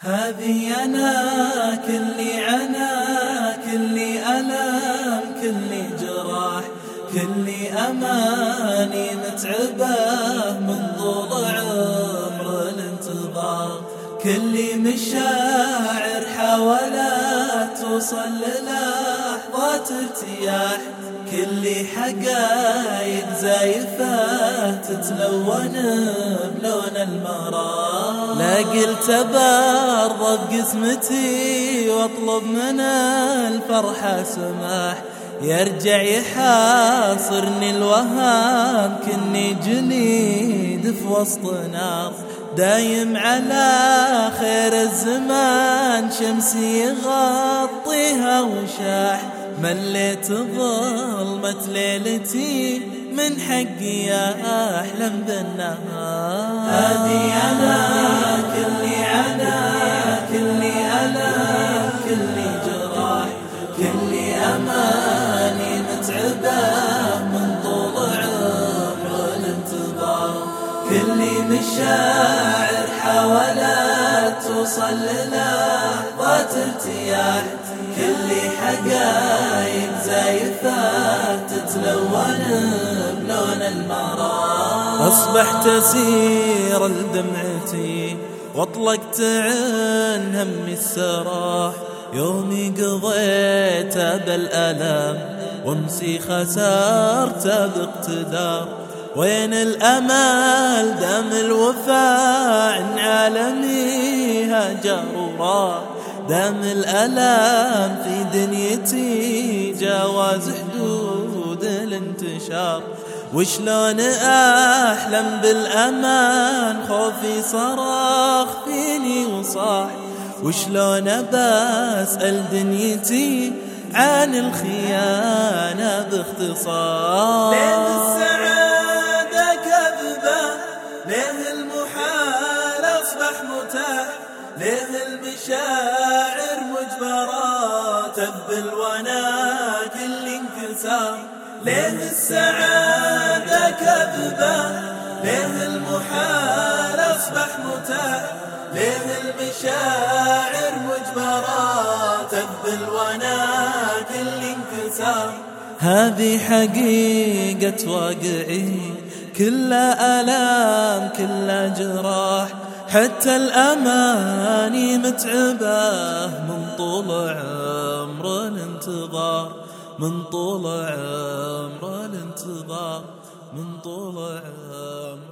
هذه أنا كلي عنا كلي ألم كلي جراح كلي أماني متعبة من طول عمر الانتظار كلي مشاعر حاولت توصل للحظات ارتياح كلي حقايق زايفة تتلون بلون المرار لا قلت برضى بقسمتي واطلب من الفرحة سماح يرجع يحاصرني الوهام كني جليد في وسط نار دايم على خير الزمان شمسي يغطيها وشاح مليت ظلمة ليلتي من حقي أحلم بالنهار هذه أنا كلي عنا كلي ألم كلي جراح كلي أماني متعبة من طول عمر الانتظار كلي مشاعر حاولت توصل للحظات ارتياح كلي حقايق زايفة تتلون بلون المرار أصبحت أسير لدمعتي واطلقت عن همي السراح يومي قضيته بالألم وامسي خسرته باقتدار وين الأمل دام الوفاء عن عالمي هاجر وراح دام الألم في دنيتي جاوز حدود الانتشار وشلون أحلم بالأمان خوفي صراخ فيني وصاح وشلون بسأل دنيتي عن الخيانة باختصار ليه السعادة كذبة ليه المحال أصبح متاح ليه المشاعر مجبرة تبذل وانا كل انكسار ليه السعادة كذبة ليه المحال أصبح متاح ليه المشاعر مجبرة تبذل وانا كل انكسار هذه حقيقة واقعي كلها ألام كلها جراح حتى الأماني متعبة من طول عمر الانتظار من طول عمر الانتظار من طول عمر